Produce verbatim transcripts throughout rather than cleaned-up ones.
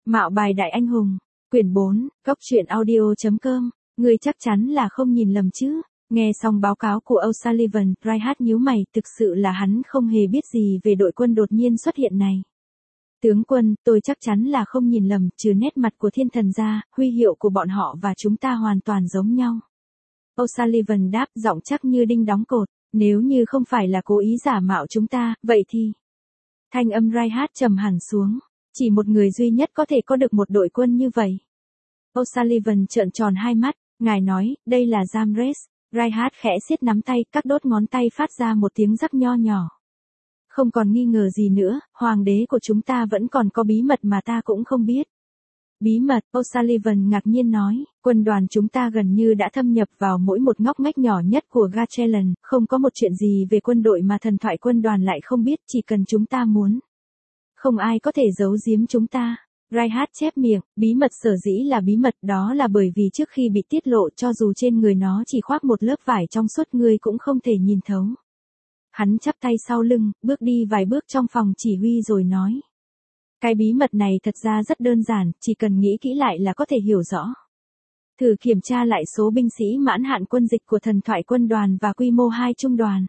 Mạo bài đại anh hùng, quyển bốn, góc truyện audio.com, ngươi chắc chắn là không nhìn lầm chứ. Nghe xong báo cáo của O'Sullivan, Reinhardt nhíu mày, thực sự là hắn không hề biết gì về đội quân đột nhiên xuất hiện này. Tướng quân, tôi chắc chắn là không nhìn lầm, trừ nét mặt của thiên thần ra, huy hiệu của bọn họ và chúng ta hoàn toàn giống nhau. O'Sullivan đáp, giọng chắc như đinh đóng cột, nếu như không phải là cố ý giả mạo chúng ta, vậy thì... Thanh âm Reinhardt trầm hẳn xuống, chỉ một người duy nhất có thể có được một đội quân như vậy. O'Sullivan trợn tròn hai mắt, ngài nói, đây là Jamres. Reinhardt khẽ siết nắm tay, các đốt ngón tay phát ra một tiếng rắc nho nhỏ. Không còn nghi ngờ gì nữa, hoàng đế của chúng ta vẫn còn có bí mật mà ta cũng không biết. Bí mật, O'Sullivan ngạc nhiên nói, quân đoàn chúng ta gần như đã thâm nhập vào mỗi một ngóc ngách nhỏ nhất của Gachelan, không có một chuyện gì về quân đội mà thần thoại quân đoàn lại không biết, chỉ cần chúng ta muốn. Không ai có thể giấu giếm chúng ta. Reinhardt chép miệng, bí mật sở dĩ là bí mật, đó là bởi vì trước khi bị tiết lộ cho dù trên người nó chỉ khoác một lớp vải trong suốt ngươi cũng không thể nhìn thấu. Hắn chắp tay sau lưng, bước đi vài bước trong phòng chỉ huy rồi nói. Cái bí mật này thật ra rất đơn giản, chỉ cần nghĩ kỹ lại là có thể hiểu rõ. Thử kiểm tra lại số binh sĩ mãn hạn quân dịch của thần thoại quân đoàn và quy mô hai trung đoàn.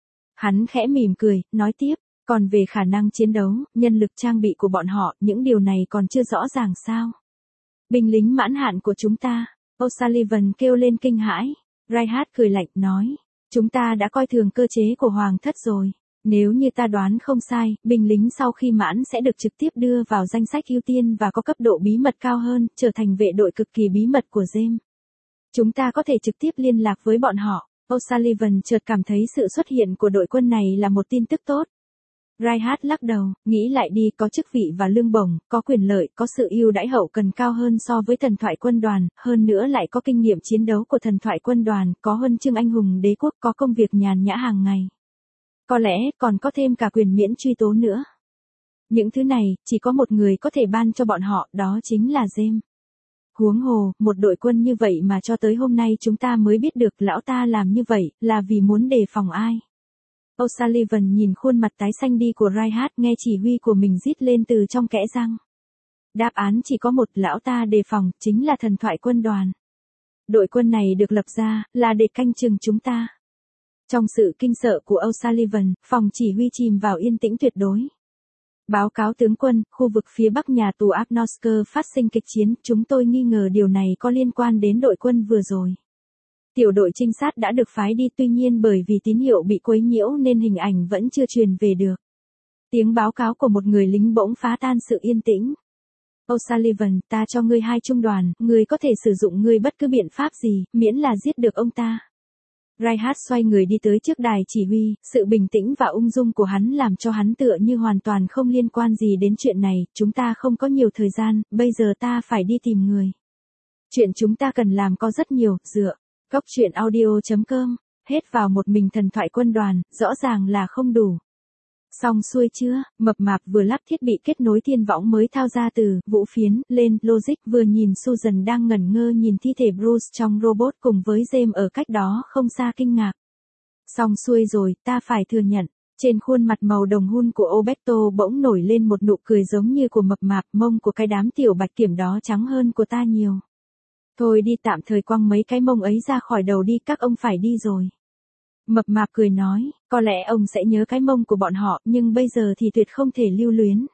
Hắn khẽ mỉm cười, nói tiếp. Còn về khả năng chiến đấu, nhân lực trang bị của bọn họ, những điều này còn chưa rõ ràng sao? Binh lính mãn hạn của chúng ta, O'Sullivan kêu lên kinh hãi. Reinhardt cười lạnh, nói, chúng ta đã coi thường cơ chế của Hoàng thất rồi. Nếu như ta đoán không sai, binh lính sau khi mãn sẽ được trực tiếp đưa vào danh sách ưu tiên và có cấp độ bí mật cao hơn, trở thành vệ đội cực kỳ bí mật của James. Chúng ta có thể trực tiếp liên lạc với bọn họ. O'Sullivan chợt cảm thấy sự xuất hiện của đội quân này là một tin tức tốt. Reinhardt lắc đầu, nghĩ lại đi, có chức vị và lương bổng, có quyền lợi, có sự ưu đãi hậu cần cao hơn so với thần thoại quân đoàn, hơn nữa lại có kinh nghiệm chiến đấu của thần thoại quân đoàn, có huân chương anh hùng đế quốc, có công việc nhàn nhã hàng ngày. Có lẽ còn có thêm cả quyền miễn truy tố nữa. Những thứ này, chỉ có một người có thể ban cho bọn họ, đó chính là James. Huống hồ, một đội quân như vậy mà cho tới hôm nay chúng ta mới biết được lão ta làm như vậy, là vì muốn đề phòng ai. O'Sullivan nhìn khuôn mặt tái xanh đi của Reinhardt, nghe chỉ huy của mình rít lên từ trong kẽ răng. Đáp án chỉ có một, lão ta đề phòng, chính là thần thoại quân đoàn. Đội quân này được lập ra, là để canh chừng chúng ta. Trong sự kinh sợ của O'Sullivan, phòng chỉ huy chìm vào yên tĩnh tuyệt đối. Báo cáo tướng quân, khu vực phía bắc nhà tù Abnosker phát sinh kịch chiến, chúng tôi nghi ngờ điều này có liên quan đến đội quân vừa rồi. Tiểu đội trinh sát đã được phái đi, tuy nhiên bởi vì tín hiệu bị quấy nhiễu nên hình ảnh vẫn chưa truyền về được. Tiếng báo cáo của một người lính bỗng phá tan sự yên tĩnh. O'Sullivan, ta cho ngươi hai trung đoàn, ngươi có thể sử dụng ngươi bất cứ biện pháp gì, miễn là giết được ông ta. Reinhardt xoay người đi tới trước đài chỉ huy, sự bình tĩnh và ung dung của hắn làm cho hắn tựa như hoàn toàn không liên quan gì đến chuyện này, chúng ta không có nhiều thời gian, bây giờ ta phải đi tìm người. Chuyện chúng ta cần làm có rất nhiều, dựa. Góc truyện audio.com, hết vào một mình thần thoại quân đoàn, rõ ràng là không đủ. Xong xuôi chưa, mập mạp vừa lắp thiết bị kết nối thiên võng mới thao ra từ vũ phiến lên logic, vừa nhìn Susan đang ngẩn ngơ nhìn thi thể Bruce trong robot cùng với James ở cách đó không xa kinh ngạc. Xong xuôi rồi, ta phải thừa nhận. Trên khuôn mặt màu đồng hun của Oberto bỗng nổi lên một nụ cười giống như của mập mạp, mông của cái đám tiểu bạch kiểm đó trắng hơn của ta nhiều. Thôi đi, tạm thời quăng mấy cái mông ấy ra khỏi đầu đi, các ông phải đi rồi. Mập mạp cười nói, có lẽ ông sẽ nhớ cái mông của bọn họ, nhưng bây giờ thì tuyệt không thể lưu luyến.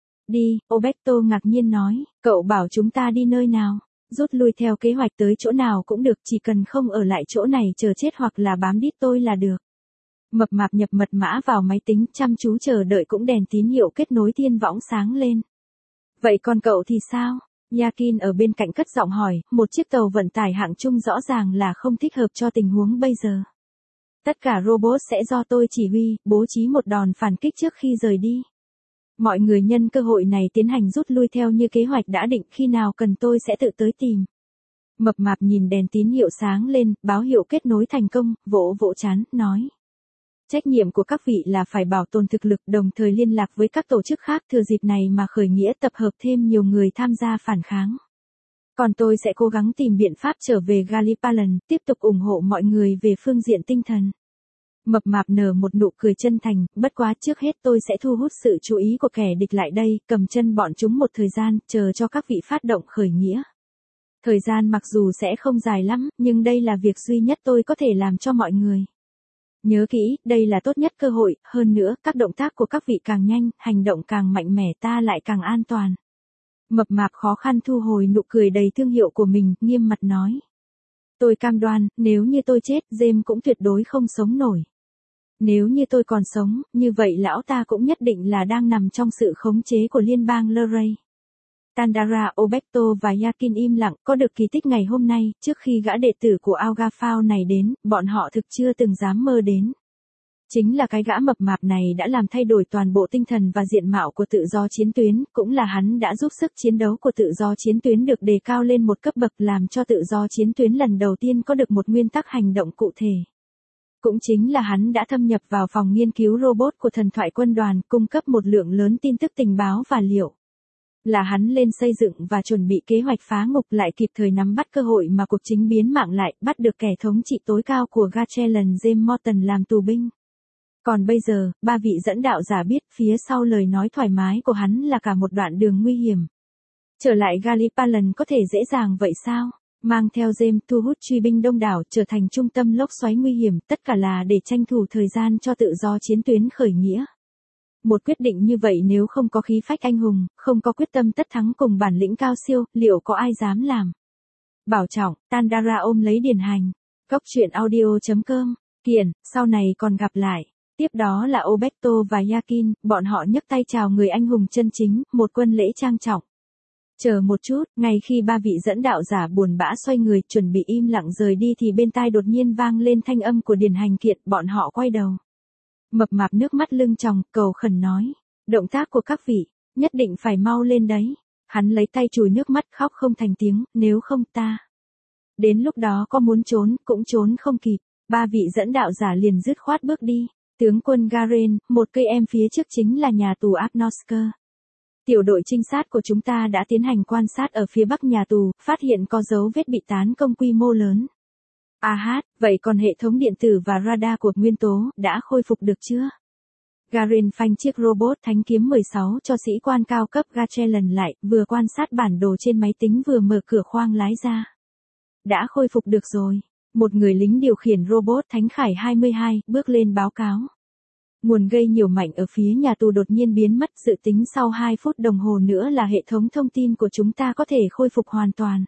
Đi, Oberto ngạc nhiên nói, cậu bảo chúng ta đi nơi nào? Rút lui theo kế hoạch tới chỗ nào cũng được, chỉ cần không ở lại chỗ này chờ chết hoặc là bám đít tôi là được. Mập mạp nhập mật mã vào máy tính, chăm chú chờ đợi, cũng đèn tín hiệu kết nối thiên võng sáng lên. Vậy còn cậu thì sao? Yakin ở bên cạnh cất giọng hỏi, một chiếc tàu vận tải hạng trung rõ ràng là không thích hợp cho tình huống bây giờ. Tất cả robot sẽ do tôi chỉ huy, bố trí một đòn phản kích trước khi rời đi. Mọi người nhân cơ hội này tiến hành rút lui theo như kế hoạch đã định, khi nào cần tôi sẽ tự tới tìm. Mập mạp nhìn đèn tín hiệu sáng lên, báo hiệu kết nối thành công, vỗ vỗ trán, nói. Trách nhiệm của các vị là phải bảo tồn thực lực, đồng thời liên lạc với các tổ chức khác, thừa dịp này mà khởi nghĩa, tập hợp thêm nhiều người tham gia phản kháng. Còn tôi sẽ cố gắng tìm biện pháp trở về Gallipalan, tiếp tục ủng hộ mọi người về phương diện tinh thần. Mập mạp nở một nụ cười chân thành, bất quá trước hết tôi sẽ thu hút sự chú ý của kẻ địch lại đây, cầm chân bọn chúng một thời gian, chờ cho các vị phát động khởi nghĩa. Thời gian mặc dù sẽ không dài lắm, nhưng đây là việc duy nhất tôi có thể làm cho mọi người. Nhớ kỹ, đây là tốt nhất cơ hội, hơn nữa, các động tác của các vị càng nhanh, hành động càng mạnh mẽ ta lại càng an toàn. Mập mạp khó khăn thu hồi nụ cười đầy thương hiệu của mình, nghiêm mặt nói. Tôi cam đoan, nếu như tôi chết, James cũng tuyệt đối không sống nổi. Nếu như tôi còn sống, như vậy lão ta cũng nhất định là đang nằm trong sự khống chế của liên bang Luray. Tandara, Obecto và Yakin im lặng, có được kỳ tích ngày hôm nay, trước khi gã đệ tử của Augafao này đến, bọn họ thực chưa từng dám mơ đến. Chính là cái gã mập mạp này đã làm thay đổi toàn bộ tinh thần và diện mạo của tự do chiến tuyến, cũng là hắn đã giúp sức chiến đấu của tự do chiến tuyến được đề cao lên một cấp bậc, làm cho tự do chiến tuyến lần đầu tiên có được một nguyên tắc hành động cụ thể. Cũng chính là hắn đã thâm nhập vào phòng nghiên cứu robot của thần thoại quân đoàn, cung cấp một lượng lớn tin tức tình báo và liệu. Là hắn lên xây dựng và chuẩn bị kế hoạch phá ngục, lại kịp thời nắm bắt cơ hội mà cuộc chính biến mạng lại, bắt được kẻ thống trị tối cao của Gatchelan James Morton làm tù binh. Còn bây giờ, ba vị dẫn đạo giả biết phía sau lời nói thoải mái của hắn là cả một đoạn đường nguy hiểm. Trở lại Gallipalan có thể dễ dàng vậy sao? Mang theo James thu hút truy binh đông đảo, trở thành trung tâm lốc xoáy nguy hiểm, tất cả là để tranh thủ thời gian cho tự do chiến tuyến khởi nghĩa. Một quyết định như vậy nếu không có khí phách anh hùng, không có quyết tâm tất thắng cùng bản lĩnh cao siêu, liệu có ai dám làm? Bảo trọng, Tandara ôm lấy Điền Hành. Góc truyện audio chấm com. Kiền, sau này còn gặp lại. Tiếp đó là Obecto và Yakin, bọn họ nhấc tay chào người anh hùng chân chính, một quân lễ trang trọng. Chờ một chút, ngay khi ba vị dẫn đạo giả buồn bã xoay người, chuẩn bị im lặng rời đi thì bên tai đột nhiên vang lên thanh âm của Điền Hành Kiện, bọn họ quay đầu. Mập mạp nước mắt lưng tròng, cầu khẩn nói, động tác của các vị, nhất định phải mau lên đấy. Hắn lấy tay chùi nước mắt khóc không thành tiếng, nếu không ta. Đến lúc đó có muốn trốn, cũng trốn không kịp, ba vị dẫn đạo giả liền dứt khoát bước đi. Tướng quân Garen, một cây em phía trước chính là nhà tù Agnosker. Tiểu đội trinh sát của chúng ta đã tiến hành quan sát ở phía bắc nhà tù, phát hiện có dấu vết bị tấn công quy mô lớn. À hát, vậy còn hệ thống điện tử và radar của nguyên tố, đã khôi phục được chưa? Garen phanh chiếc robot Thánh Kiếm mười sáu cho sĩ quan cao cấp Gatchelan lại, vừa quan sát bản đồ trên máy tính vừa mở cửa khoang lái ra. Đã khôi phục được rồi. Một người lính điều khiển robot Thánh Khải hai mươi hai, bước lên báo cáo. Nguồn gây nhiều mảnh ở phía nhà tù đột nhiên biến mất, dự tính sau hai phút đồng hồ nữa là hệ thống thông tin của chúng ta có thể khôi phục hoàn toàn.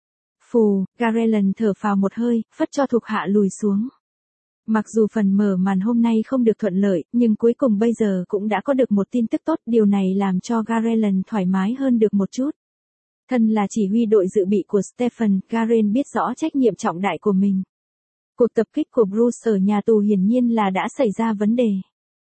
Phù, Garelan thở phào một hơi, phất cho thuộc hạ lùi xuống. Mặc dù phần mở màn hôm nay không được thuận lợi, nhưng cuối cùng bây giờ cũng đã có được một tin tức tốt, điều này làm cho Garelan thoải mái hơn được một chút. Thân là chỉ huy đội dự bị của Stephen, Garen biết rõ trách nhiệm trọng đại của mình. Cuộc tập kích của Bruce ở nhà tù hiển nhiên là đã xảy ra vấn đề.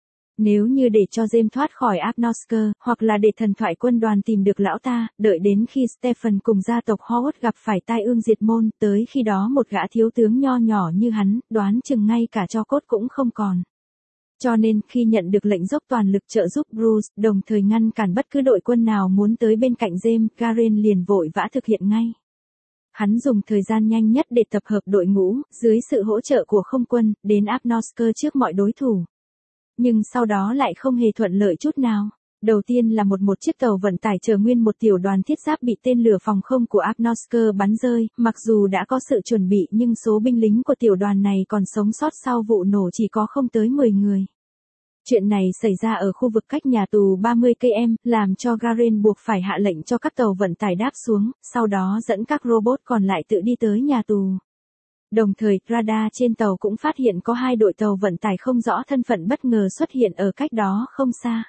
Nếu như để cho James thoát khỏi Agnosker, hoặc là để thần thoại quân đoàn tìm được lão ta, đợi đến khi Stephen cùng gia tộc Howard gặp phải tai ương diệt môn, tới khi đó một gã thiếu tướng nho nhỏ như hắn, đoán chừng ngay cả tro cốt cũng không còn. Cho nên, khi nhận được lệnh dốc toàn lực trợ giúp Bruce, đồng thời ngăn cản bất cứ đội quân nào muốn tới bên cạnh James, Garen liền vội vã thực hiện ngay. Hắn dùng thời gian nhanh nhất để tập hợp đội ngũ, dưới sự hỗ trợ của không quân, đến Agnosker trước mọi đối thủ. Nhưng sau đó lại không hề thuận lợi chút nào. Đầu tiên là một một chiếc tàu vận tải chở nguyên một tiểu đoàn thiết giáp bị tên lửa phòng không của Agnosker bắn rơi, mặc dù đã có sự chuẩn bị nhưng số binh lính của tiểu đoàn này còn sống sót sau vụ nổ chỉ có không tới mười người. Chuyện này xảy ra ở khu vực cách nhà tù ba mươi ki lô mét, làm cho Garen buộc phải hạ lệnh cho các tàu vận tải đáp xuống, sau đó dẫn các robot còn lại tự đi tới nhà tù. Đồng thời, radar trên tàu cũng phát hiện có hai đội tàu vận tải không rõ thân phận bất ngờ xuất hiện ở cách đó không xa.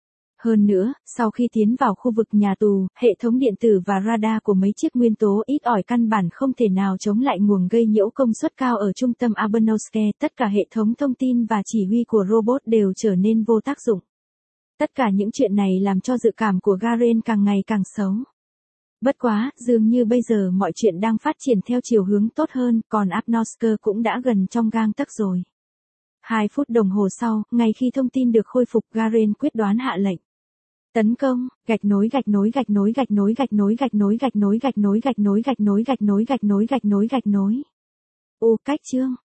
Hơn nữa, sau khi tiến vào khu vực nhà tù, hệ thống điện tử và radar của mấy chiếc nguyên tố ít ỏi căn bản không thể nào chống lại nguồn gây nhiễu công suất cao ở trung tâm Abanoske, tất cả hệ thống thông tin và chỉ huy của robot đều trở nên vô tác dụng. Tất cả những chuyện này làm cho dự cảm của Garen càng ngày càng xấu. Bất quá, dường như bây giờ mọi chuyện đang phát triển theo chiều hướng tốt hơn, còn Agnosker cũng đã gần trong gang tấc rồi. Hai phút đồng hồ sau, ngay khi thông tin được khôi phục, Garen quyết đoán hạ lệnh. Tấn công, gạch nối gạch nối gạch nối gạch nối gạch nối gạch nối gạch nối gạch nối gạch nối gạch nối gạch nối gạch nối gạch nối gạch nối. Ô cách chương.